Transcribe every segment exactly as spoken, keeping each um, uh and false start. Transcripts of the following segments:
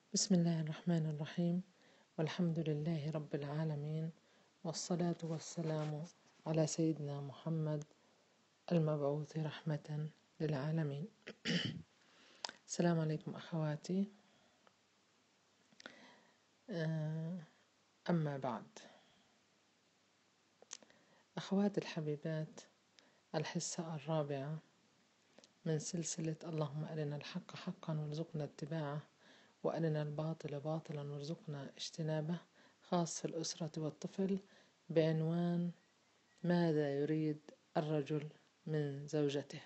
بسم الله الرحمن الرحيم، والحمد لله رب العالمين، والصلاة والسلام على سيدنا محمد المبعوث رحمة للعالمين. السلام عليكم أخواتي. أما بعد، أخواتي الحبيبات، الحصة الرابعة من سلسلة اللهم أرنا الحق حقا وارزقنا اتباعه، وأرنا الباطل باطلا وارزقنا اجتنابه، خاص في الأسرة والطفل، بعنوان ماذا يريد الرجل من زوجته.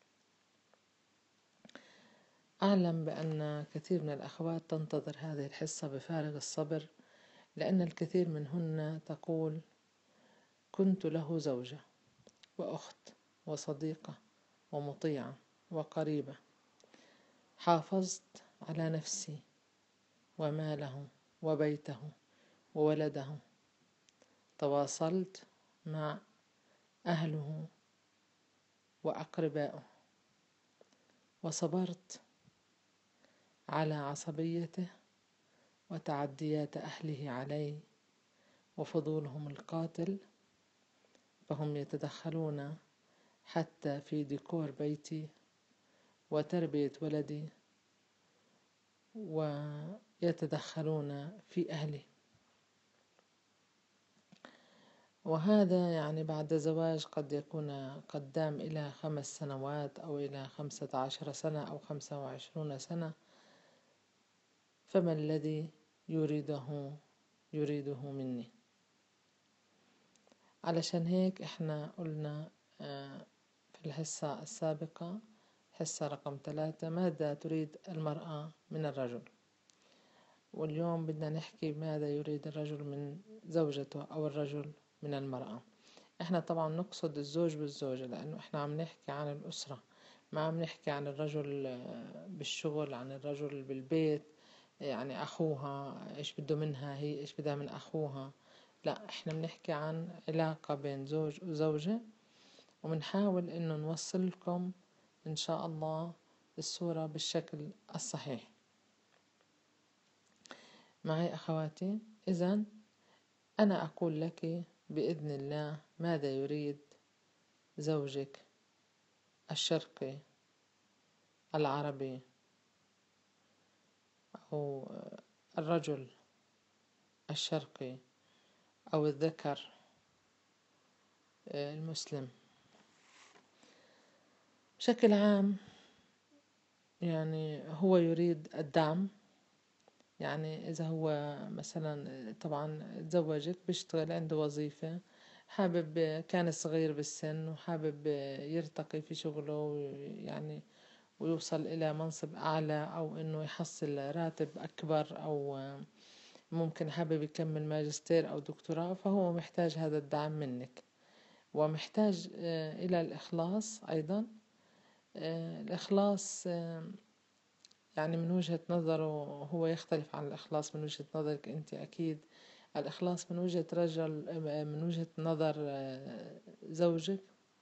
أعلم بأن كثير من الأخوات تنتظر هذه الحصة بفارغ الصبر، لأن الكثير منهن تقول: كنت له زوجة وأخت وصديقة ومطيعة وقريبة، حافظت على نفسي وماله وبيته وولده، تواصلت مع أهله وأقربائه، وصبرت على عصبيته وتعديات أهله علي وفضولهم القاتل، فهم يتدخلون حتى في ديكور بيتي وتربية ولدي، ويتدخلون في أهلي. وهذا يعني بعد زواج قد يكون قدام إلى خمس سنوات أو إلى خمسة عشر سنة أو خمسة وعشرون سنة، فما الذي يريده يريده مني؟ علشان هيك إحنا قلنا في الحصة السابقة، حصة رقم ثلاثة، ماذا تريد المرأة من الرجل؟ واليوم بدنا نحكي ماذا يريد الرجل من زوجته أو الرجل من المرأة. إحنا طبعا نقصد الزوج بالزوجة، لأنه إحنا عم نحكي عن الأسرة، ما عم نحكي عن الرجل بالشغل، عن الرجل بالبيت، يعني أخوها إيش بده منها، هي إيش بدها من أخوها. لا، إحنا بنحكي عن علاقة بين زوج وزوجة، وبنحاول إنه نوصل لكم إن شاء الله الصورة بالشكل الصحيح. معي أخواتي؟ إذن أنا أقول لك بإذن الله ماذا يريد زوجك الشرقي العربي، أو الرجل الشرقي أو الذكر المسلم بشكل عام. يعني هو يريد الدعم، يعني إذا هو مثلا طبعا تزوجك، بيشتغل، عنده وظيفة، حابب، كان صغير بالسن وحابب يرتقي في شغله، يعني ويوصل إلى منصب أعلى، أو إنه يحصل راتب أكبر، أو ممكن حابب يكمل ماجستير أو دكتوراه، فهو محتاج هذا الدعم منك، ومحتاج إلى الإخلاص أيضا. الإخلاص يعني من وجهة نظره هو يختلف عن الإخلاص من وجهة نظرك أنت أكيد. الإخلاص من وجهة رجل، من وجهة نظر زوجك،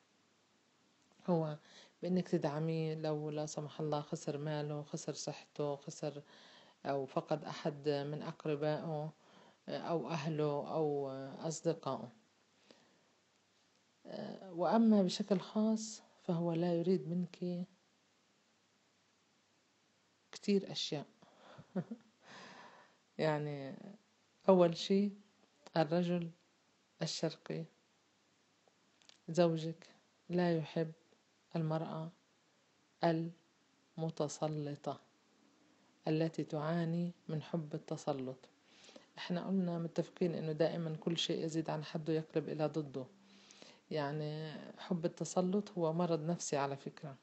هو بأنك تدعميه لو لا سمح الله خسر ماله، خسر صحته، خسر أو فقد أحد من أقربائه أو أهله أو أصدقائه. وأما بشكل خاص فهو لا يريد منك كتير أشياء. يعني أول شيء، الرجل الشرقي زوجك لا يحب المرأة المتسلطة التي تعاني من حب التسلط. احنا قلنا متفقين انه دائما كل شيء يزيد عن حده يقلب الى ضده. يعني حب التسلط هو مرض نفسي على فكرة،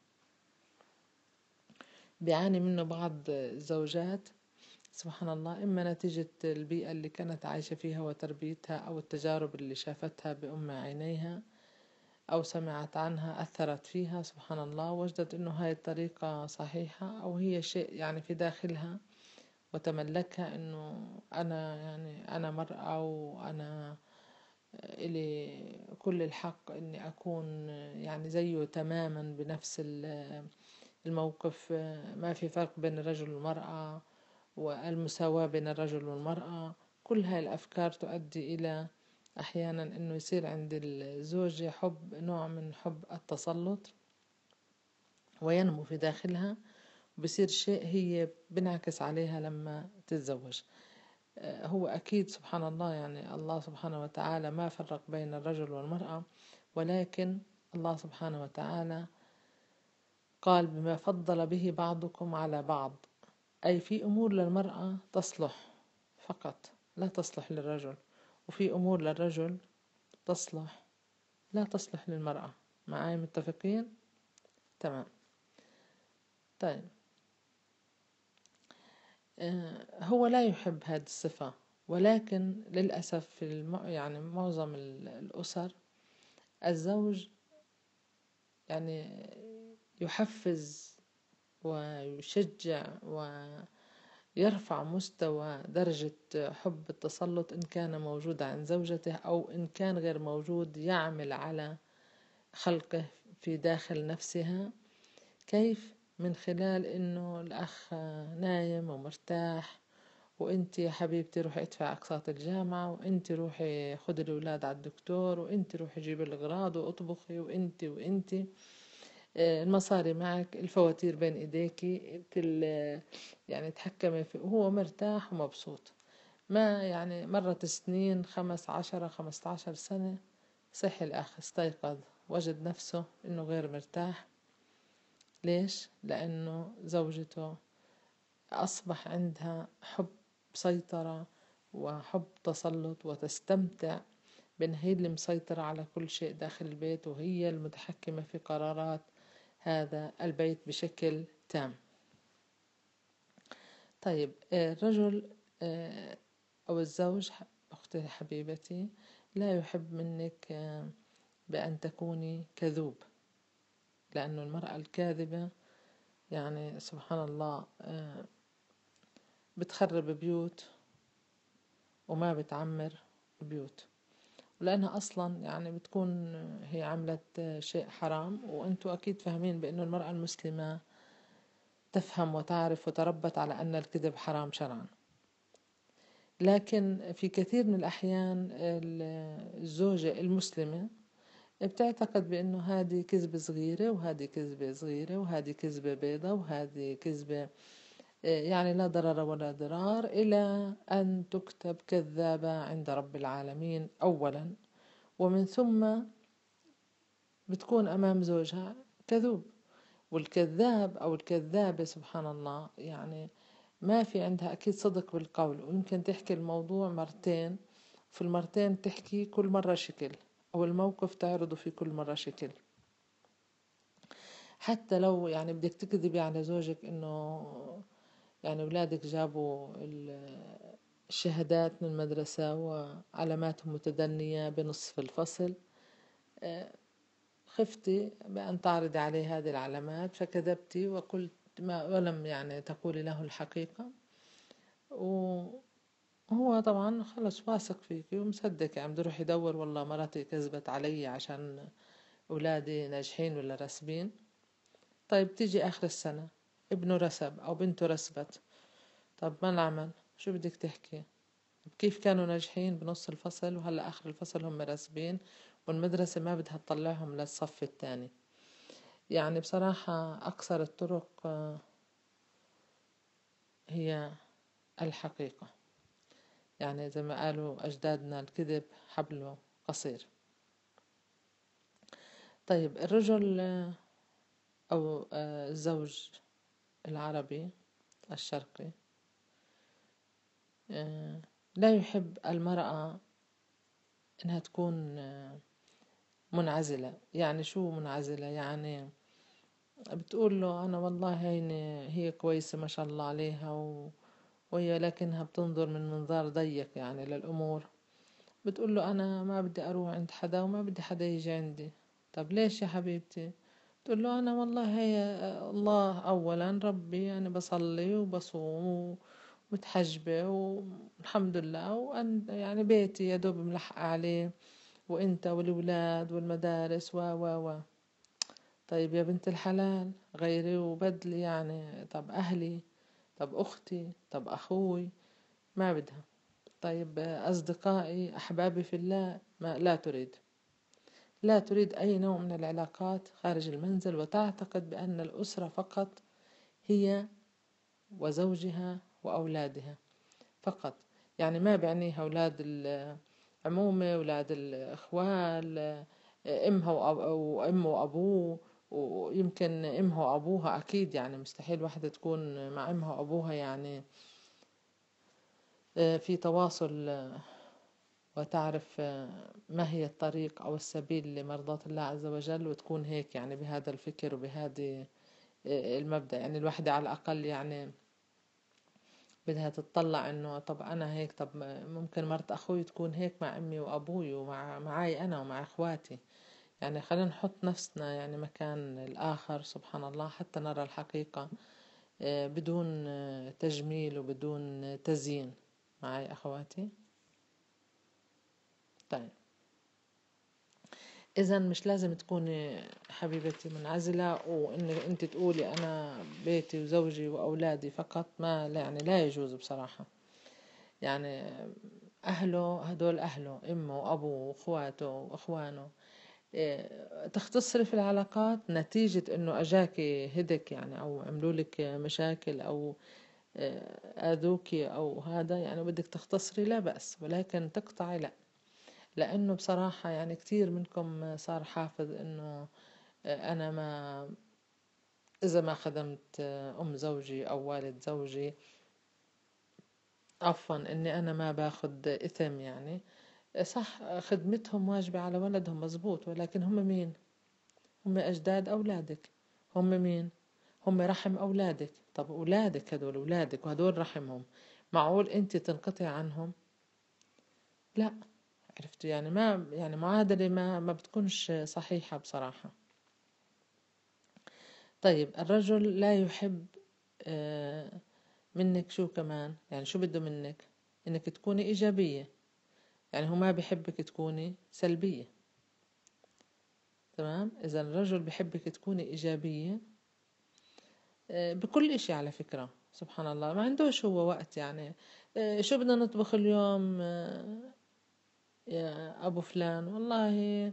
بيعاني منه بعض الزوجات سبحان الله، إما نتيجة البيئة اللي كانت عايشة فيها وتربيتها، أو التجارب اللي شافتها بأم عينيها أو سمعت عنها أثرت فيها سبحان الله، وجدت إنه هاي الطريقة صحيحة، أو هي شيء يعني في داخلها وتملكها، إنه أنا يعني أنا مرأة وأنا إلي كل الحق إني أكون يعني زيه تماما بنفس الموقف، ما في فرق بين الرجل والمرأة، والمساواة بين الرجل والمرأة. كل هاي الأفكار تؤدي إلى أحيانا أنه يصير عند الزوجة حب، نوع من حب التسلط، وينمو في داخلها، وبصير شيء هي بنعكس عليها لما تتزوج. هو أكيد سبحان الله، يعني الله سبحانه وتعالى ما فرق بين الرجل والمرأة، ولكن الله سبحانه وتعالى قال بما فضل به بعضكم على بعض، أي في أمور للمرأة تصلح فقط لا تصلح للرجل، وفي أمور للرجل تصلح لا تصلح للمرأة. معاي متفقين؟ تمام. طيب، هو لا يحب هذه الصفة، ولكن للأسف في الم... يعني معظم الأسر الزوج يعني يحفز ويشجع ويرفع مستوى درجة حب التسلط إن كان موجود عند زوجته، أو إن كان غير موجود يعمل على خلقه في داخل نفسها. كيف؟ من خلال إنه الأخ نايم ومرتاح، وإنت يا حبيبتي روحي ادفع أقساط الجامعة، وإنت روحي خدي الأولاد على الدكتور، وإنت روحي جيبي الأغراض وأطبخي، وإنت وإنت المصاري معك، الفواتير بين إيديكي، انت يعني تحكمي فيه، وهو مرتاح ومبسوط. ما يعني مرت سنين، خمس عشرة خمسة عشر سنة، صحي الأخ استيقظ وجد نفسه إنه غير مرتاح. ليش؟ لأنه زوجته أصبح عندها حب سيطرة وحب تسلط، وتستمتع بأن هي اللي مسيطرة على كل شيء داخل البيت، وهي المتحكمة في قرارات هذا البيت بشكل تام. طيب، الرجل أو الزوج أختي حبيبتي لا يحب منك بأن تكوني كذوب، لأنه المرأة الكاذبة يعني سبحان الله بتخرب بيوت وما بتعمر بيوت، لأنها أصلا يعني بتكون هي عملت شيء حرام. وأنتوا أكيد فاهمين بأنه المرأة المسلمة تفهم وتعرف وتربت على أن الكذب حرام شرعا، لكن في كثير من الأحيان الزوجة المسلمة بتعتقد بأنه هذه كذبة صغيرة، وهذه كذبة صغيرة، وهذه كذبة بيضة، وهذه كذبة يعني لا ضرر ولا ضرار، إلى أن تكتب كذابة عند رب العالمين أولا، ومن ثم بتكون أمام زوجها كذوب. والكذاب أو الكذابة سبحان الله يعني ما في عندها أكيد صدق بالقول، ويمكن تحكي الموضوع مرتين، في المرتين تحكي كل مرة شكل، أو الموقف تعرضه في كل مرة شكل. حتى لو يعني بدك تكذبي على زوجك إنه يعني أولادك جابوا الشهادات من المدرسة وعلاماتهم متدنية بنصف الفصل، خفتي بأن تعرضي عليه هذه العلامات فكذبتي وقلت ما ولم يعني تقولي له الحقيقة، وهو طبعا خلص واثق فيكي ومصدق، يعني بده يروح يدور والله مرتي كذبت علي عشان أولادي ناجحين ولا رسبين. طيب تيجي آخر السنة ابنه رسب أو بنته رسبت، طب ما العمل؟ شو بدك تحكي؟ كيف كانوا ناجحين بنص الفصل وهلأ آخر الفصل هم راسبين، والمدرسة ما بدها تطلعهم للصف الثاني؟ يعني بصراحة أقصر الطرق هي الحقيقة، يعني زي ما قالوا أجدادنا الكذب حبله قصير. طيب، الرجل أو الزوج العربي الشرقي لا يحب المرأة إنها تكون منعزلة. يعني شو منعزلة؟ يعني بتقول له أنا والله هي هي كويسة ما شاء الله عليها، و... وهي لكنها بتنظر من منظار ضيق يعني للأمور. بتقول له أنا ما بدي أروح عند حدا وما بدي حدا يجي عندي. طب ليش يا حبيبتي؟ تقول له أنا والله هي الله أولا ربي، يعني بصلي وبصوم ومتحجبة والحمد لله، وأن يعني بيتي يا دوب ملحق عليه، وإنت والولاد والمدارس و و و طيب يا بنت الحلال غيري وبدلي يعني، طب أهلي، طب أختي، طب أخوي، ما بدها. طيب أصدقائي أحبابي في الله، ما لا تريد لا تريد أي نوع من العلاقات خارج المنزل، وتعتقد بأن الأسرة فقط هي وزوجها وأولادها فقط. يعني ما بعنيها أولاد العمومة، أولاد الإخوال، أمها وأم وأبوه، ويمكن أمها وأبوها أكيد، يعني مستحيل واحدة تكون مع أمها وأبوها يعني في تواصل وتعرف ما هي الطريق أو السبيل لمرضاة الله عز وجل، وتكون هيك يعني بهذا الفكر وبهذه المبدأ. يعني الواحدة على الأقل يعني بدها تتطلع إنه طب أنا هيك، طب ممكن مرت أخوي تكون هيك مع أمي وأبوي ومع معاي أنا ومع إخواتي. يعني خلينا نحط نفسنا يعني مكان الآخر، سبحان الله، حتى نرى الحقيقة بدون تجميل وبدون تزيين. معاي أخواتي؟ طيب إذا مش لازم تكوني حبيبتي منعزلة وإن أنت تقولي أنا بيتي وزوجي وأولادي فقط، ما يعني لا يجوز بصراحة. يعني أهله هدول أهله، أمه وأبوه وأخواته وأخوانه. تختصري في العلاقات نتيجة إنه أجاكي هدك يعني، أو عملوا لك مشاكل، أو آذوكي أو هذا، يعني بدك تختصري لا بأس، ولكن تقطعي لا. لأنه بصراحة يعني كتير منكم صار حافظ إنه أنا ما إذا ما خدمت أم زوجي أو والد زوجي، عفوا إني أنا ما باخد إثم. يعني صح، خدمتهم واجبة على ولدهم مزبوط، ولكن هم مين؟ هم أجداد أولادك. هم مين؟ هم رحم أولادك. طب أولادك هدول أولادك وهدول رحمهم، معقول أنت تنقطع عنهم؟ لا. عرفت يعني ما يعني معادلة ما ما بتكونش صحيحة بصراحة. طيب الرجل لا يحب منك شو كمان؟ يعني شو بده منك؟ انك تكوني ايجابية. يعني هو ما بيحبك تكوني سلبية. تمام؟ اذا الرجل بيحبك تكوني ايجابية بكل اشي. على فكرة سبحان الله ما عندوش هو وقت يعني شو بدنا نطبخ اليوم يا ابو فلان، والله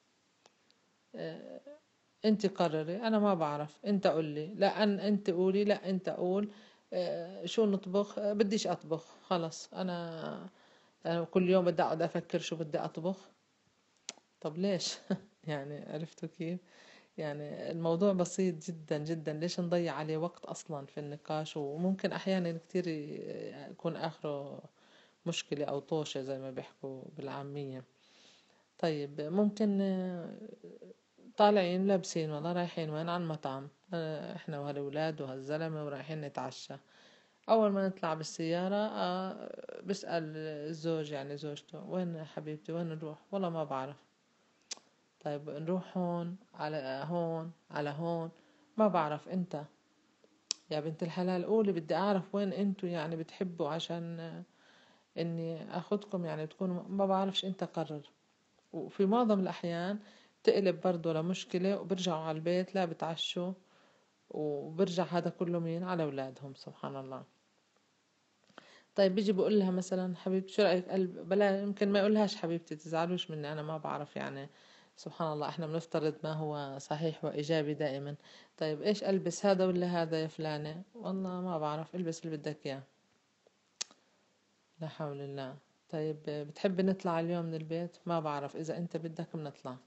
انت قرري، انا ما بعرف، انت قولي. لا أن انت قولي، لا انت قول. اه شو نطبخ؟ اه بديش اطبخ، خلص انا, أنا كل يوم بدي اقعد افكر شو بدي اطبخ. طب ليش؟ يعني عرفتوا كيف؟ يعني الموضوع بسيط جدا جدا، ليش نضيع عليه وقت اصلا في النقاش؟ وممكن احيانا كتير يكون اخره مشكلة او طوشة زي ما بيحكوا بالعامية. طيب ممكن طالعين لابسين والله رايحين وين؟ عن مطعم، احنا وهالولاد وهالزلمة ورايحين نتعشى. اول ما نطلع بالسيارة آه بسأل الزوج يعني زوجته وين يا حبيبتي، وين نروح؟ والله ما بعرف. طيب نروح هون على هون على هون؟ ما بعرف. انت يا بنت الحلال قولي، بدي اعرف وين انتوا يعني بتحبوا عشان اني اخدكم يعني تكونوا. ما بعرفش، انت قرر. وفي معظم الأحيان تقلب برضو لمشكلة، وبرجعوا على البيت لا بتعشوا، وبرجع هذا كله مين؟ على أولادهم. سبحان الله. طيب بيجي بقول لها مثلا حبيبتي شو رأيك قلب، بلا يمكن ما يقولهاش حبيبتي تزعلوش مني، أنا ما بعرف يعني. سبحان الله احنا بنفترض ما هو صحيح وإيجابي دائما. طيب ايش ألبس، هذا ولا هذا يا فلانة؟ والله ما بعرف، البس اللي بدك اياه. لا حول الله. طيب بتحبي نطلع اليوم من البيت؟ ما بعرف، إذا أنت بدك بنطلع.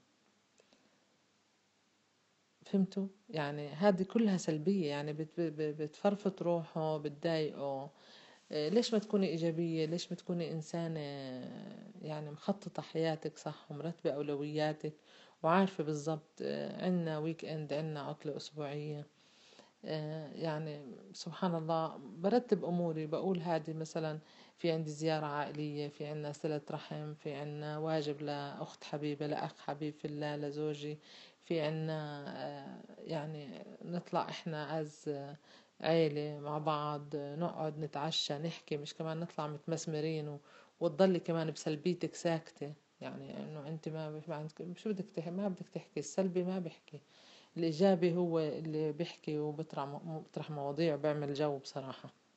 فهمتوا؟ يعني هذه كلها سلبية، يعني بت- ب- بتفرفط روحه، بتضايقه. إيه، ليش ما تكوني إيجابية؟ ليش ما تكوني إنسانة يعني مخططة حياتك صح، ومرتبة أولوياتك، وعارفة بالضبط عنا ويك اند، عنا عطلة أسبوعية. آه، يعني سبحان الله برتب أموري، بقول هذه مثلا في عندي زيارة عائلية، في عنا صلة رحم، في عنا واجب لأخت حبيبة، لأخ حبيب في الله، لزوجي، في عنا آه، يعني نطلع إحنا عز عيلة مع بعض، نقعد نتعشى نحكي، مش كمان نطلع متمسمرين و- وتضلي كمان بسلبيتك ساكتة. يعني انه انت ما ما عندك شو بدك تحكي، ما بدك تحكي، السلبي ما بيحكي، الإيجابي هو اللي بيحكي وبيطرح بيطرح مواضيع وبيعمل جو بصراحة.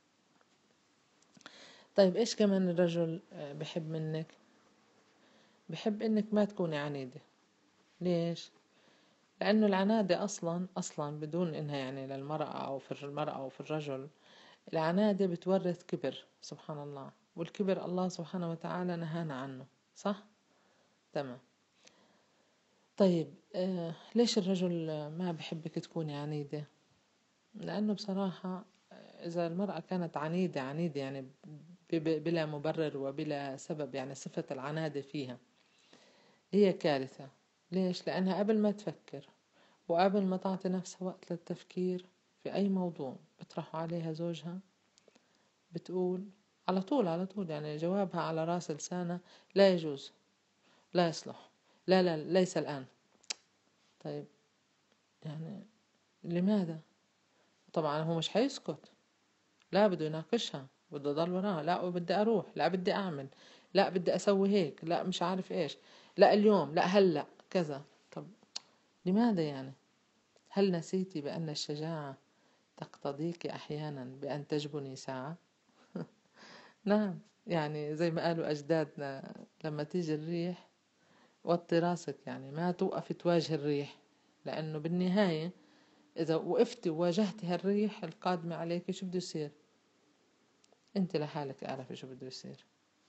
طيب إيش كمان الرجل بحب منك؟ بحب إنك ما تكوني عنيدة. ليش؟ لأنه العنادة أصلا أصلا بدون إنها يعني للمرأة أو في المرأة أو في الرجل، العنادة بتورث كبر سبحان الله، والكبر الله سبحانه وتعالى نهانا عنه، صح؟ تمام. طيب آه ليش الرجل ما بحبك تكوني عنيدة؟ لأنه بصراحة إذا المرأة كانت عنيدة عنيدة يعني بلا مبرر وبلا سبب، يعني صفة العنادة فيها هي كارثة. ليش؟ لأنها قبل ما تفكر وقبل ما تعطي نفسها وقت للتفكير في أي موضوع بتطرحه عليها زوجها بتقول على طول على طول، يعني جوابها على راس لسانها: لا يجوز، لا يصلح، لا لا ليس الآن. طيب يعني لماذا؟ طبعا هو مش حيسكت، لا بده يناقشها، بده يضل وراها، لا بدي أروح، لا بدي أعمل، لا بدي أسوي هيك، لا مش عارف إيش، لا اليوم، لا هلأ كذا. طب لماذا يعني؟ هل نسيتي بأن الشجاعة تقتضيك أحيانا بأن تجبني ساعة؟ نعم، يعني زي ما قالوا أجدادنا لما تيجي الريح وطي راسك، يعني ما توقف تواجه الريح، لأنه بالنهاية إذا وقفتي وواجهتي هالريح القادمة عليك شو بده يصير؟ أنت لحالك أعرفي شو بده يصير.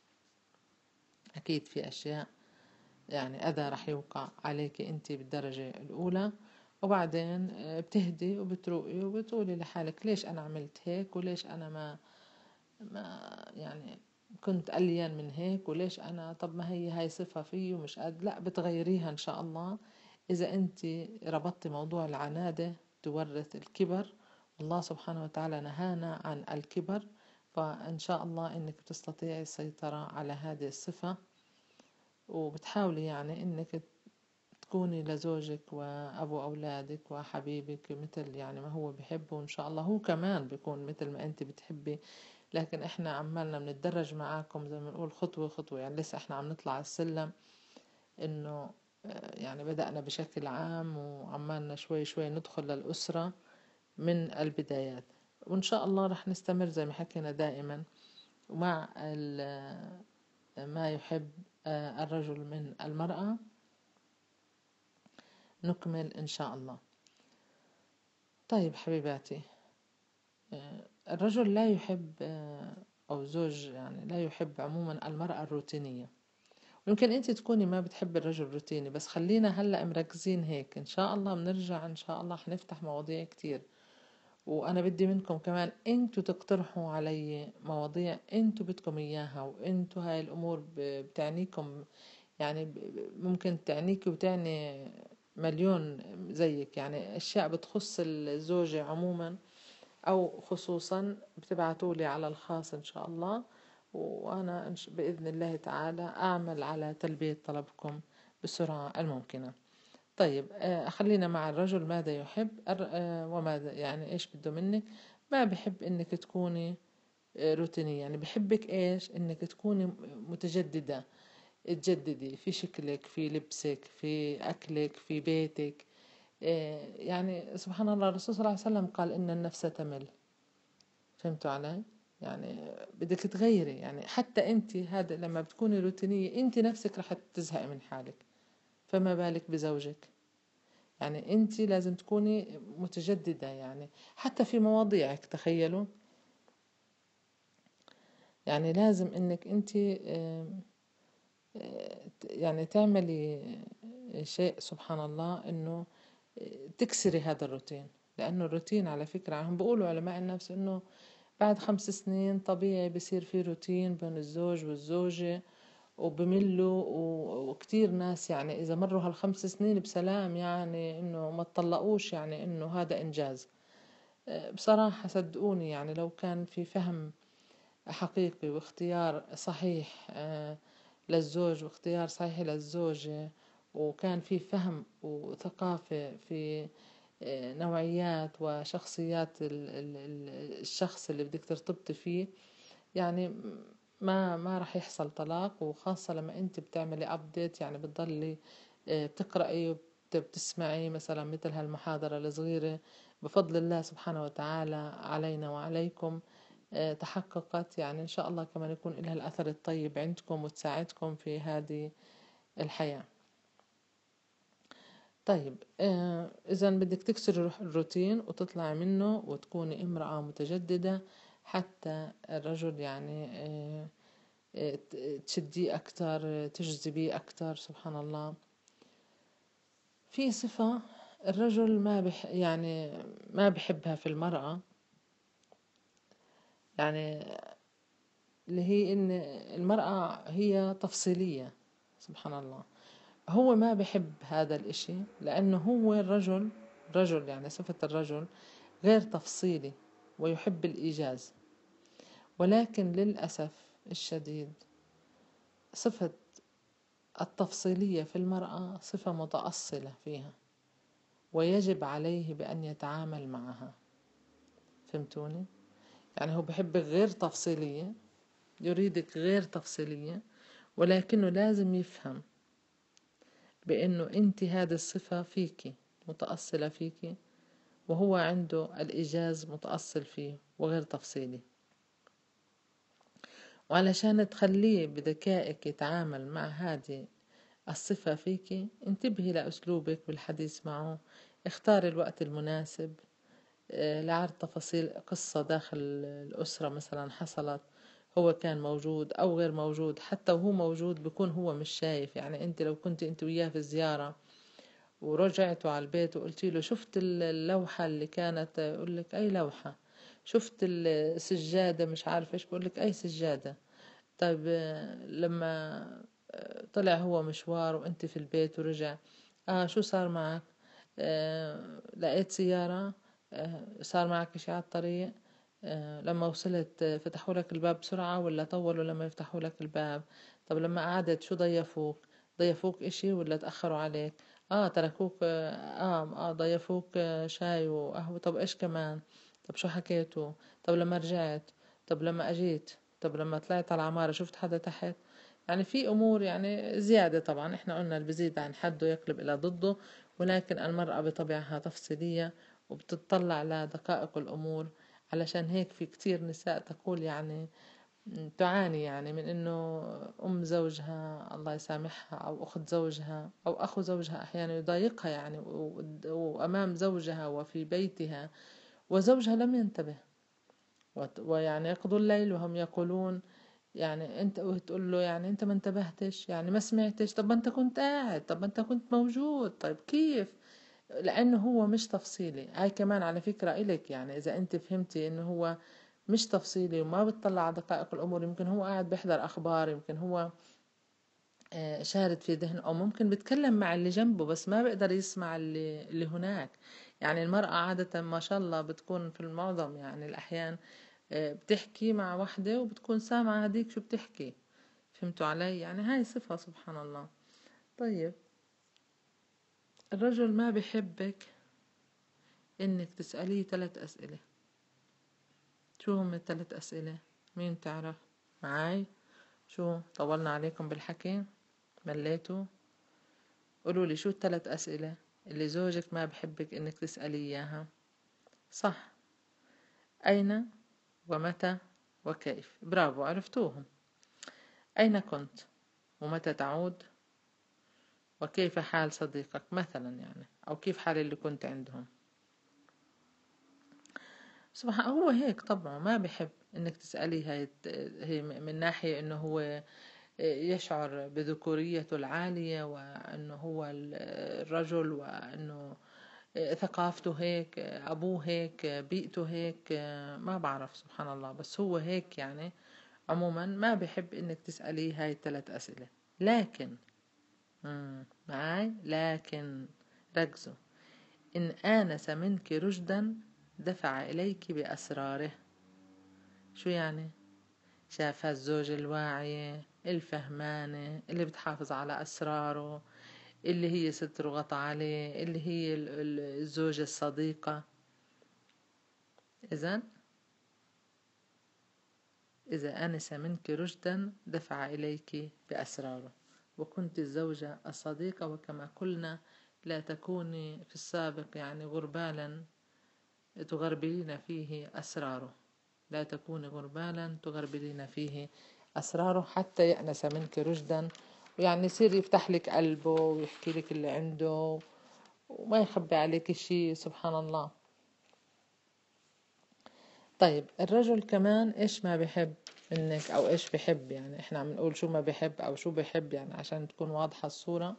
أكيد في أشياء يعني أذى رح يوقع عليك أنت بالدرجة الأولى، وبعدين بتهدي وبتروقي وبتقولي لحالك: ليش أنا عملت هيك، وليش أنا ما ما يعني كنت ألين من هيك، وليش أنا، طب ما هي هاي صفة فيه ومش قد، لا بتغيريها إن شاء الله. إذا أنت ربطتي موضوع العنادة تورث الكبر، الله سبحانه وتعالى نهانا عن الكبر، فإن شاء الله إنك تستطيعي السيطرة على هذه الصفة، وبتحاولي يعني إنك تكوني لزوجك وأبو أولادك وحبيبك مثل يعني ما هو بحبه، وإن شاء الله هو كمان بيكون مثل ما أنت بتحبي. لكن إحنا عمالنا بنتدرج معاكم زي ما نقول خطوة خطوة، يعني لسه إحنا عم نطلع السلم، إنه يعني بدأنا بشكل عام وعمالنا شوي شوي ندخل للأسرة من البدايات، وإن شاء الله رح نستمر زي ما حكينا دائما ومع ما يحب الرجل من المرأة، نكمل إن شاء الله. طيب حبيباتي، الرجل لا يحب أو زوج يعني لا يحب عموما المرأة الروتينية. يمكن أنت تكوني ما بتحب الرجل الروتيني، بس خلينا هلأ مركزين هيك، إن شاء الله بنرجع إن شاء الله حنفتح مواضيع كتير، وأنا بدي منكم كمان أنتوا تقترحوا علي مواضيع أنتوا بدكم إياها، وأنتوا هاي الأمور بتعنيكم، يعني ممكن تعنيك وتعني مليون زيك، يعني أشياء بتخص الزوجة عموما أو خصوصا بتبعتولي على الخاص إن شاء الله، وأنا بإذن الله تعالى أعمل على تلبية طلبكم بسرعة الممكنة. طيب خلينا مع الرجل، ماذا يحب وماذا يعني إيش بده منك؟ ما بحب إنك تكوني روتينية، يعني بحبك إيش؟ إنك تكوني متجددة، تجددي في شكلك، في لبسك، في أكلك، في بيتك. يعني سبحان الله الرسول صلى الله عليه وسلم قال إن النفس تمل. فهمتوا علي؟ يعني بدك تغيري، يعني حتى انت هذا لما بتكوني روتينية انت نفسك رح تزهقي من حالك، فما بالك بزوجك؟ يعني انت لازم تكوني متجددة، يعني حتى في مواضيعك تخيلوا، يعني لازم انك انت يعني تعملي شيء سبحان الله انه تكسري هذا الروتين، لانه الروتين على فكرة هم بيقولوا علماء النفس انه بعد خمس سنين طبيعي بصير في روتين بين الزوج والزوجة وبملوا، وكتير ناس يعني إذا مروا هالخمس سنين بسلام، يعني إنه ما تطلقوش، يعني إنه هذا إنجاز. بصراحة صدقوني يعني لو كان في فهم حقيقي واختيار صحيح للزوج واختيار صحيح للزوجة، وكان في فهم وثقافة في نوعيات وشخصيات الشخص اللي بدك ترتبطي فيه، يعني ما ما راح يحصل طلاق. وخاصة لما انت بتعملي ابديت، يعني بتضلي بتقرأي وبتسمعي مثلا مثل هالمحاضرة الصغيرة، بفضل الله سبحانه وتعالى علينا وعليكم تحققت، يعني إن شاء الله كمان يكون لها الأثر الطيب عندكم وتساعدكم في هذه الحياة. طيب إذا بدك تكسر الروتين وتطلع منه وتكوني امرأة متجددة حتى الرجل يعني تشديه أكتر، تجذبيه أكتر. سبحان الله، في صفة الرجل ما بح يعني ما بحبها في المرأة، يعني اللي هي إن المرأة هي تفصيلية. سبحان الله، هو ما بحب هذا الإشي، لأنه هو الرجل رجل يعني صفة الرجل غير تفصيلي ويحب الإيجاز. ولكن للأسف الشديد صفة التفصيلية في المرأة صفة متأصلة فيها، ويجب عليه بأن يتعامل معها. فهمتوني؟ يعني هو بحبك غير تفصيلية، يريدك غير تفصيلية، ولكنه لازم يفهم بأنه أنت هذه الصفة فيكي متأصلة فيكي، وهو عنده الإيجاز متأصل فيه وغير تفصيلي. وعلشان تخليه بذكائك يتعامل مع هذه الصفة فيكي، انتبهي لأسلوبك بالحديث معه، اختار الوقت المناسب لعرض تفاصيل قصة داخل الأسرة مثلا حصلت، هو كان موجود أو غير موجود. حتى وهو موجود بيكون هو مش شايف. يعني أنت لو كنت أنت وياه في زيارة ورجعتوا على البيت وقلتي له شفت اللوحة اللي كانت، يقول لك أي لوحة؟ شفت السجادة مش عارف إيش، بقول لك أي سجادة؟ طيب لما طلع هو مشوار وأنت في البيت ورجع، آه شو صار معك؟ آه لقيت سيارة؟ آه صار معك إشي على الطريق؟ آه لما وصلت فتحوا لك الباب بسرعة ولا طولوا لما يفتحوا لك الباب؟ طب لما قعدت شو ضيفوك؟ ضيفوك إشي ولا تأخروا عليك؟ آه تركوك آه, آه, آه ضيفوك آه شاي وقهوة؟ طب إيش كمان؟ طب شو حكيتوا؟ طب لما رجعت؟ طب لما أجيت؟ طب لما طلعت على العمارة شفت حدا تحت؟ يعني في أمور يعني زيادة. طبعا إحنا قلنا اللي بزيد عن حده يقلب إلى ضده، ولكن المرأة بطبعها تفصيلية وبتطلع لدقائق الأمور. علشان هيك في كتير نساء تقول يعني تعاني يعني من إنه أم زوجها الله يسامحها أو أخت زوجها أو أخو زوجها أحيانا يضايقها يعني وأمام زوجها وفي بيتها، وزوجها لم ينتبه، ويعني يقضوا الليل وهم يقولون. يعني انت وتقول له يعني انت ما انتبهتش، يعني ما سمعتش؟ طب انت كنت قاعد، طب انت كنت موجود، طيب كيف؟ لانه هو مش تفصيلي. هاي كمان على فكرة إلك، يعني اذا انت فهمتي انه هو مش تفصيلي وما بتطلع على دقائق الامور، يمكن هو قاعد بيحضر اخبار، يمكن هو شارد في ذهنه، او ممكن بيتكلم مع اللي جنبه بس ما بيقدر يسمع اللي, اللي هناك. يعني المرأة عادة ما شاء الله بتكون في المعظم يعني الأحيان بتحكي مع وحدة وبتكون سامعة هديك شو بتحكي. فهمتوا علي؟ يعني هاي صفة سبحان الله. طيب الرجل ما بحبك انك تسأليه ثلاث أسئلة. شو هم الثلاث أسئلة؟ مين تعرف معاي؟ شو طولنا عليكم بالحكي؟ مليتوا؟ قولوا لي شو الثلاث أسئلة اللي زوجك ما بحبك انك تسأليه اياها. صح، أين ومتى وكيف. برافو، عرفتوهم. أين كنت؟ ومتى تعود؟ وكيف حال صديقك مثلا يعني، أو كيف حال اللي كنت عندهم. سبحان هو هيك طبعا ما بحب انك تسألي. هاي هي من ناحية انه هو يشعر بذكوريته العالية وانه هو الرجل وانه ثقافته هيك، ابوه هيك، بيئته هيك، ما بعرف سبحان الله، بس هو هيك يعني. عموما ما بحب انك تسأليه هاي الثلاث اسئلة. لكن معاي لكن ركزوا، إن آنس منك رشدا دفع إليك بأسراره. شو يعني؟ شاف الزوج الواعية الفهمانة اللي بتحافظ على أسراره، اللي هي ستر وغطى عليه، اللي هي الزوجة الصديقة. إذن إذا آنس منك رشدا دفع إليك بأسراره، وكنت الزوجة الصديقة. وكما قلنا لا تكوني في السابق يعني غربالا تغربلين فيه أسراره. لا تكوني غربالا تغربلين فيه أسراره حتى يأنس منك رشدا، ويعني يصير يفتح لك قلبه ويحكي لك اللي عنده وما يخبي عليك شيء. سبحان الله. طيب الرجل كمان إيش ما بيحب منك أو إيش بيحب؟ يعني إحنا عم نقول شو ما بيحب أو شو بيحب يعني عشان تكون واضحة الصورة.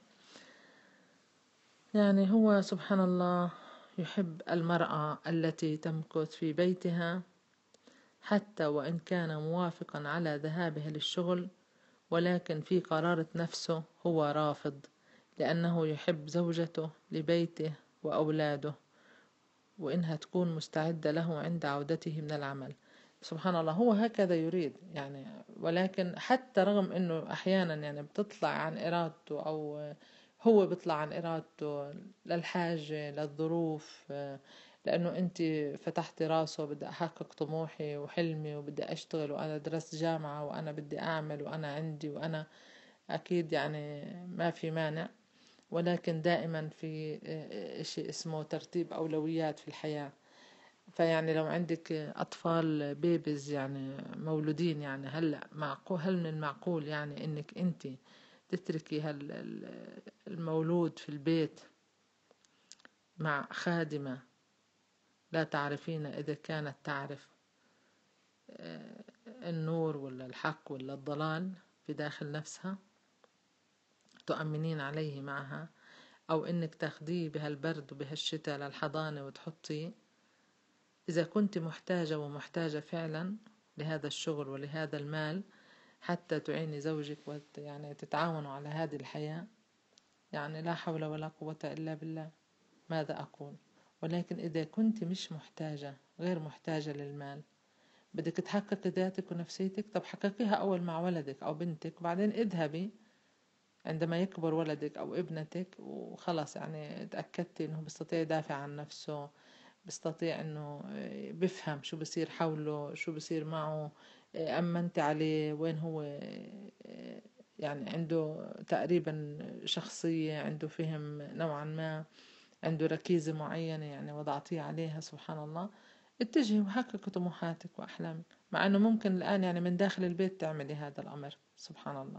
يعني هو سبحان الله يحب المرأة التي تمكث في بيتها حتى وإن كان موافقا على ذهابها للشغل، ولكن في قرارة نفسه هو رافض، لأنه يحب زوجته لبيته وأولاده، وإنها تكون مستعدة له عند عودته من العمل. سبحان الله، هو هكذا يريد يعني. ولكن حتى رغم أنه أحيانا يعني بتطلع عن إرادته، أو هو بيطلع عن إرادته للحاجة للظروف، لأنه أنت فتحت راسه بدي أحقق طموحي وحلمي وبدي أشتغل وأنا درست جامعة وأنا بدي أعمل وأنا عندي وأنا أكيد يعني ما في مانع. ولكن دائما في شيء اسمه ترتيب أولويات في الحياة. فيعني لو عندك أطفال بيبيز يعني مولودين، يعني هلأ معقول، هل من المعقول يعني إنك أنت تتركي المولود في البيت مع خادمة لا تعرفين إذا كانت تعرف النور ولا الحق ولا الضلال في داخل نفسها، تؤمنين عليه معها، أو إنك تاخديه بهالبرد وبهالشتاء للحضانة وتحطيه؟ إذا كنت محتاجة ومحتاجة فعلا لهذا الشغل ولهذا المال حتى تعيني زوجك ويعني تتعاونوا على هذه الحياة، يعني لا حول ولا قوة إلا بالله، ماذا أقول؟ ولكن إذا كنت مش محتاجة، غير محتاجة للمال، بدك تحققي ذاتك ونفسيتك، طب حققيها أول مع ولدك أو بنتك، وبعدين اذهبي عندما يكبر ولدك أو ابنتك وخلص يعني تأكدتي أنه بيستطيع يدافع عن نفسه، بيستطيع أنه بفهم شو بصير حوله، شو بصير معه، أمنت عليه وين هو، يعني عنده تقريبا شخصية، عنده فهم نوعا ما، عنده ركيزة معينة يعني وضعتيه عليها. سبحان الله. اتجهي وحققي طموحاتك وأحلامك، مع أنه ممكن الآن يعني من داخل البيت تعملي هذا الأمر. سبحان الله.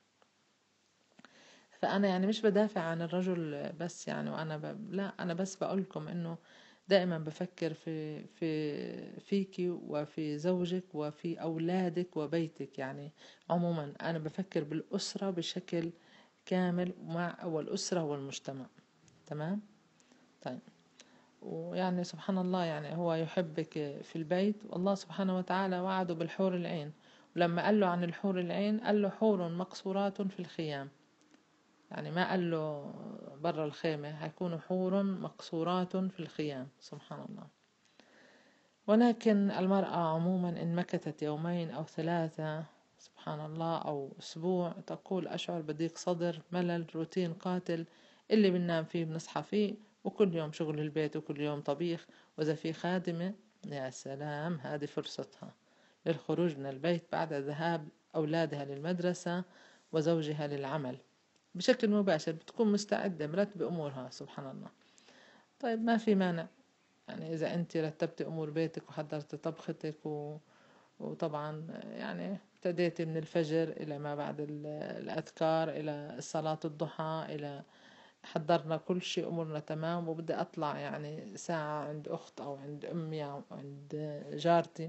فأنا يعني مش بدافع عن الرجل بس يعني، وأنا ب... لا أنا بس بقولكم إنه دائما بفكر في في فيكي وفي زوجك وفي أولادك وبيتك، يعني عموما أنا بفكر بالأسرة بشكل كامل، مع والأسرة والمجتمع. تمام. طيب، ويعني سبحان الله يعني هو يحبك في البيت، والله سبحانه وتعالى وعده بالحور العين، ولما قال له عن الحور العين قال له حور مقصورات في الخيام، يعني ما قال له برا الخيمة، هيكونوا حور مقصورات في الخيام. سبحان الله. ولكن المرأة عموما إن مكثت يومين أو ثلاثة، سبحان الله، أو أسبوع، تقول أشعر بضيق صدر، ملل، روتين قاتل، اللي بننام فيه بنصحى فيه، وكل يوم شغل البيت وكل يوم طبيخ، وإذا في خادمة يا سلام هذه فرصتها للخروج من البيت بعد ذهاب أولادها للمدرسة وزوجها للعمل بشكل مباشر، بتكون مستعدة مرتبة أمورها. سبحان الله. طيب ما في مانع يعني إذا أنت رتبت أمور بيتك وحضرت طبختك و... وطبعا يعني ابتديتي من الفجر إلى ما بعد الأذكار إلى صلاة الضحى، إلى حضرنا كل شيء، أمورنا تمام، وبدي أطلع يعني ساعة عند أخت أو عند أمي أو عند جارتي.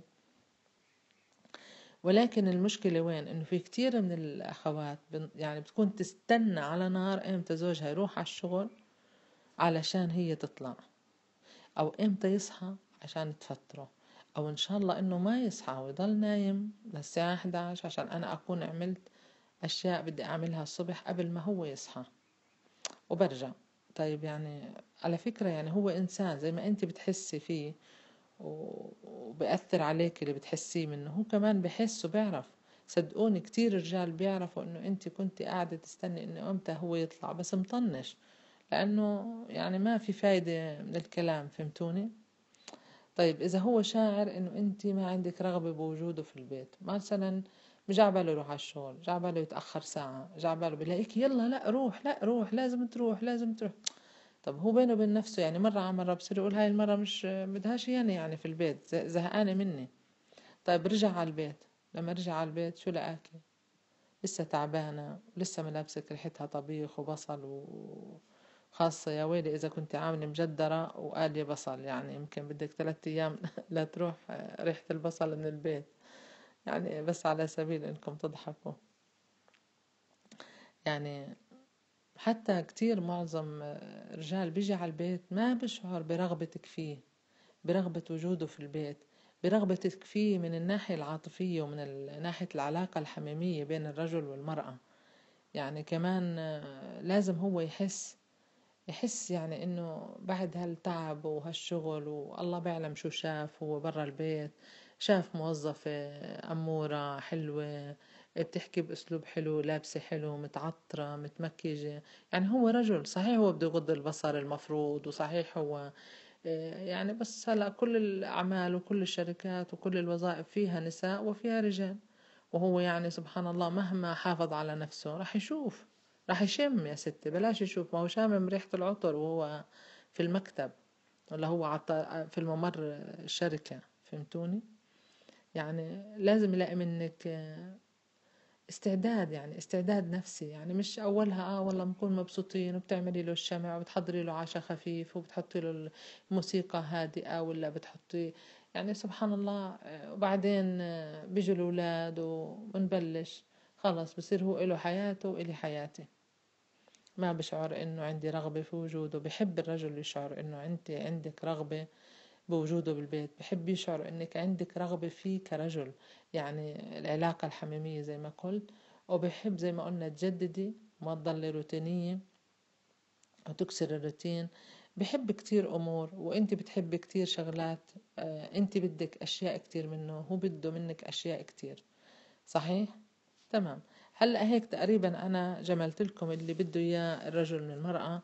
ولكن المشكلة وين؟ إنه في كتير من الأخوات يعني بتكون تستنى على نار إمتى زوجها يروح على الشغل علشان هي تطلع، أو إمتى يصحى عشان تفطره، أو إن شاء الله إنه ما يصحى ويضل نايم للساعة إحدى عشر عشان أنا أكون عملت أشياء بدي أعملها الصبح قبل ما هو يصحى وبرجع. طيب يعني على فكرة يعني هو إنسان زي ما أنت بتحسي فيه وبأثر عليك اللي بتحسيه منه، هو كمان بحس وبيعرف. صدقوني كتير رجال بيعرفوا إنه أنت كنت قاعدة تستني إنه إمتى هو يطلع، بس مطنش، لأنه يعني ما في فايدة من الكلام. فهمتوني؟ طيب إذا هو شاعر إنه أنت ما عندك رغبة بوجوده في البيت، مثلا جعباله يروح على الشغل، جعباله يتأخر ساعة، جعباله بلاقيك يلا لا روح لا روح لازم تروح لازم تروح. طب هو بينه وبين نفسه يعني مرة على مرة بصير يقول هاي المرة مش بدهاش يعني يعني في البيت زهقانة مني. طيب رجع على البيت، لما رجع على البيت شو لقاكي؟ لسه تعبانة، لسه ملابسك ريحتها طبيخ وبصل، وخاصة يا ويلي إذا كنت عاملة مجدرة وقالية بصل، يعني يمكن بدك ثلاثة أيام لا تروح ريحة البصل من البيت، يعني بس على سبيل إنكم تضحكوا. يعني حتى كتير معظم رجال بيجي على البيت ما بشعر برغبتك فيه، برغبة وجوده في البيت، برغبتك فيه من الناحية العاطفية ومن ناحية العلاقة الحميمية بين الرجل والمرأة. يعني كمان لازم هو يحس يحس يعني انه بعد هالتعب وهالشغل والله بيعلم شو شاف هو برا البيت، شاف موظفة أمورة حلوة بتحكي بأسلوب حلو، لابسة حلو، متعطرة متمكجة، يعني هو رجل صحيح، هو بده يغض البصر المفروض، وصحيح هو يعني، بس هلا كل الأعمال وكل الشركات وكل الوظائف فيها نساء وفيها رجال، وهو يعني سبحان الله مهما حافظ على نفسه رح يشوف، رح يشم يا ستي، بلاش يشوف، ما هو شامم ريحة العطر وهو في المكتب، ولا هو عط... في الممر الشركة. فهمتوني؟ يعني لازم يلاقي منك استعداد، يعني استعداد نفسي، يعني مش أولها آه والله بنكون مبسوطين وبتعملي له الشمع وبتحضري له عشاء خفيف وبتحطي له الموسيقى هادئة، ولا بتحطي يعني سبحان الله، وبعدين بيجوا الأولاد وبنبلش خلص بصير هو إله حياته وإلي حياتي، ما بشعر إنه عندي رغبة في وجوده. بحب الرجل يشعر إنه أنت عندك رغبة بوجوده بالبيت، بحب يشعر إنك عندك رغبة فيه كرجل، يعني العلاقة الحميمية زي ما قلت. وبحب زي ما قلنا تجددي، ما تضلي روتينية وتكسر الروتين. بحب كتير أمور وإنت بتحبي كتير شغلات، آه إنت بدك أشياء كتير منه، هو بده منك أشياء كتير. صحيح؟ تمام. هلأ هيك تقريبا أنا جملت لكم اللي بده إياه الرجل من المرأة،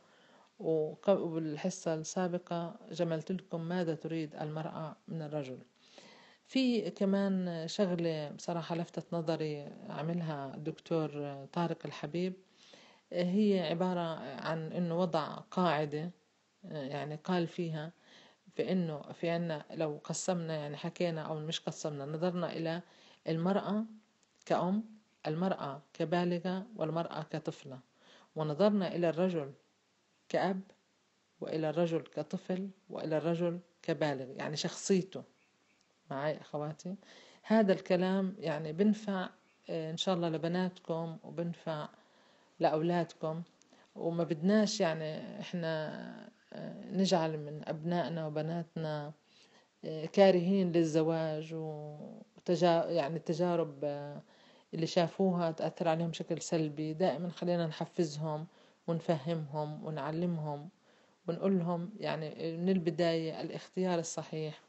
وبالحصة السابقة جملت لكم ماذا تريد المرأة من الرجل. في كمان شغلة بصراحة لفتت نظري عملها الدكتور طارق الحبيب، هي عبارة عن إنه وضع قاعدة، يعني قال فيها في إنه في عنا لو قسمنا، يعني حكينا أو مش قسمنا، نظرنا إلى المرأة كأم، المرأة كبالغة، والمرأة كطفلة، ونظرنا إلى الرجل كأب، وإلى الرجل كطفل، وإلى الرجل كبالغ، يعني شخصيته. معي أخواتي؟ هذا الكلام يعني بنفع إن شاء الله لبناتكم وبنفع لأولادكم، وما بدناش يعني إحنا نجعل من أبنائنا وبناتنا كارهين للزواج، وتجا يعني التجارب اللي شافوها تأثر عليهم بشكل سلبي. دائما خلينا نحفزهم ونفهمهم ونعلمهم ونقول لهم يعني من البداية الاختيار الصحيح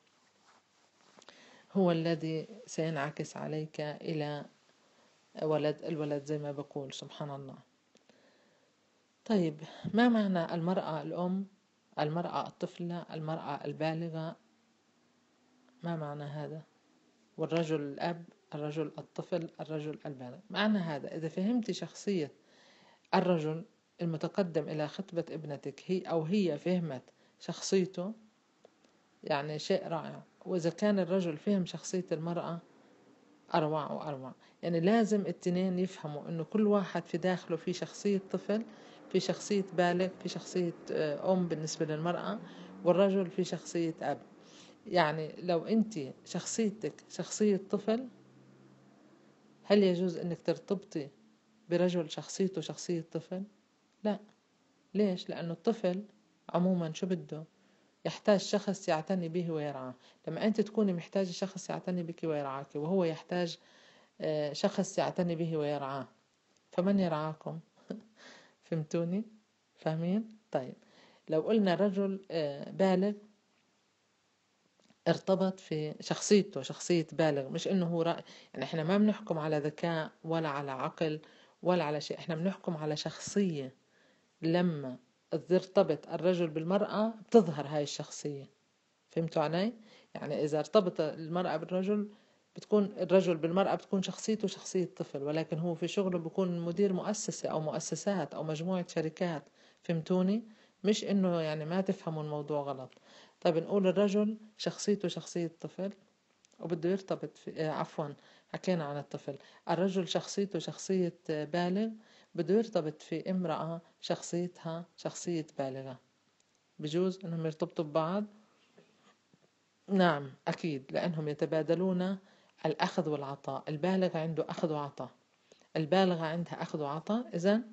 هو الذي سينعكس عليك إلى ولد الولد زي ما بقول سبحان الله. طيب، ما معنى المرأة الأم، المرأة الطفلة، المرأة البالغة؟ ما معنى هذا؟ والرجل الأب، الرجل الطفل، الرجل البالغ. معنى هذا إذا فهمت شخصية الرجل المتقدم إلى خطبة ابنتك هي أو هي فهمت شخصيته، يعني شيء رائع. وإذا كان الرجل فهم شخصية المرأة أروع وأروع. يعني لازم التنين يفهموا إنه كل واحد في داخله في شخصية طفل، في شخصية بالغ، في شخصية أم بالنسبة للمرأة، والرجل في شخصية أب. يعني لو أنت شخصيتك شخصية طفل، هل يجوز أنك ترتبطي برجل شخصيته شخصية طفل؟ لا. ليش؟ لأنه الطفل عموما شو بده؟ يحتاج شخص يعتني به ويرعاه. لما أنت تكوني محتاجة شخص يعتني بك ويرعاك، وهو يحتاج شخص يعتني به ويرعاه، فمن يرعاكم؟ فهمتوني؟ فاهمين؟ طيب، لو قلنا رجل بالغ ارتبط في شخصيته شخصية بالغ، مش انه هو رأي، يعني احنا ما بنحكم على ذكاء ولا على عقل ولا على شيء، احنا بنحكم على شخصية. لما ارتبط الرجل بالمرأة بتظهر هاي الشخصية. فهمتوا علي؟ يعني إذا ارتبط المرأة بالرجل بتكون الرجل بالمرأة بتكون شخصيته شخصية طفل، ولكن هو في شغله بيكون مدير مؤسسة أو مؤسسات أو مجموعة شركات. فهمتوني؟ مش إنه يعني ما تفهموا الموضوع غلط. طيب نقول الرجل شخصيته شخصية طفل، وبده يرتبط في آه عفوا حكينا عن الطفل. الرجل شخصيته شخصية بالغ، بده يرتبط في امرأة شخصيتها شخصية بالغة. بجوز انهم يرتبطوا ببعض؟ نعم أكيد، لأنهم يتبادلون الأخذ والعطاء. البالغ عنده أخذ وعطاء، البالغة عندها أخذ وعطاء، إذن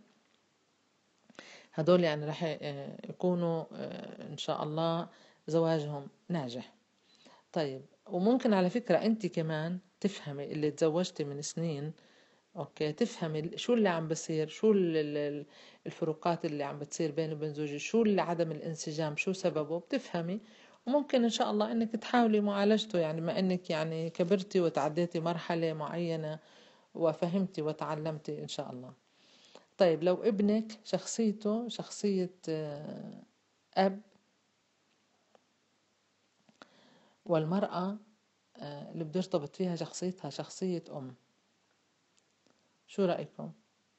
هدول يعني رح يكونوا إن شاء الله زواجهم ناجح. طيب، وممكن على فكرة أنت كمان تفهمي اللي تزوجتي من سنين، أوكي، تفهمي شو اللي عم بصير، شو الفروقات اللي عم بتصير بيني وبين زوجي، شو اللي عدم الانسجام، شو سببه، بتفهمي. وممكن إن شاء الله إنك تحاولي معالجته، يعني ما إنك يعني كبرتي وتعديتي مرحلة معينة وفهمتي وتعلمتي إن شاء الله. طيب، لو ابنك شخصيته شخصية أب، والمرأة اللي بده يرتبط فيها شخصيتها شخصية أم، شو رأيكم؟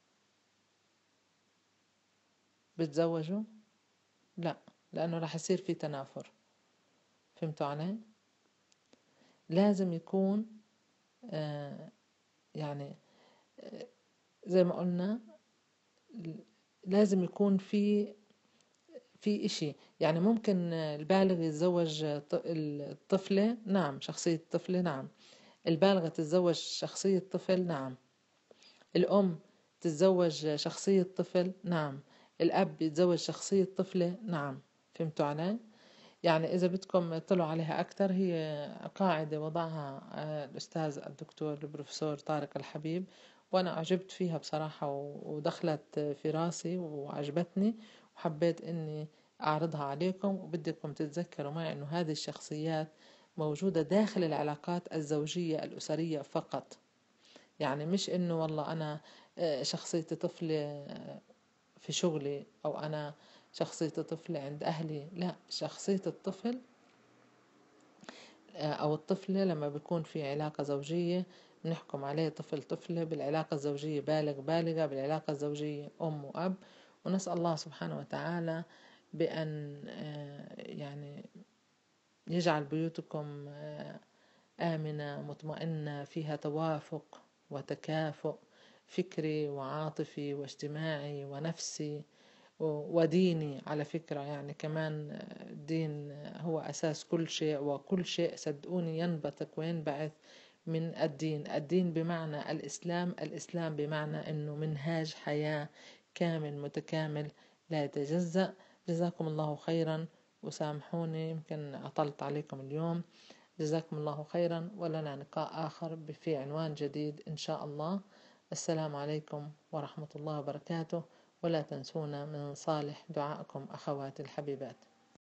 بتزوجوا؟ لا، لأنه رح يصير في تنافر. فهمتوا علي؟ لازم يكون آه يعني آه زي ما قلنا، لازم يكون في في إشي. يعني ممكن البالغ يتزوج الطفلة، نعم، شخصية طفلة، نعم. البالغة تتزوج شخصية طفل، نعم. الأم تتزوج شخصية طفل، نعم. الأب يتزوج شخصية طفلة، نعم. فهمتوا علي؟ يعني إذا بدكم تطلعوا عليها أكتر، هي قاعدة وضعها الأستاذ الدكتور البروفيسور طارق الحبيب، وأنا أعجبت فيها بصراحة ودخلت في راسي وعجبتني، وحبيت أني أعرضها عليكم. وبدكم تتذكروا معي أنه هذه الشخصيات موجودة داخل العلاقات الزوجية الأسرية فقط. يعني مش أنه والله أنا شخصيتي طفلة في شغلي، أو أنا شخصية طفل عند أهلي، لا، شخصية الطفل أو الطفلة لما بيكون في علاقة زوجية بنحكم عليه طفل طفلة، بالعلاقة الزوجية بالغ بالغة، بالعلاقة الزوجية أم وأب. ونسأل الله سبحانه وتعالى بأن يعني يجعل بيوتكم آمنة مطمئنة، فيها توافق وتكافؤ فكري وعاطفي واجتماعي ونفسي وديني. على فكرة يعني كمان الدين هو أساس كل شيء، وكل شيء صدقوني ينبثق وينبعث من الدين. الدين بمعنى الإسلام، الإسلام بمعنى أنه منهاج حياة كامل متكامل لا يتجزأ. جزاكم الله خيرا، وسامحوني يمكن أطلت عليكم اليوم. جزاكم الله خيرا، ولنا لقاء آخر في عنوان جديد إن شاء الله. السلام عليكم ورحمة الله وبركاته. ولا تنسونا من صالح دعائكم أخواتي الحبيبات.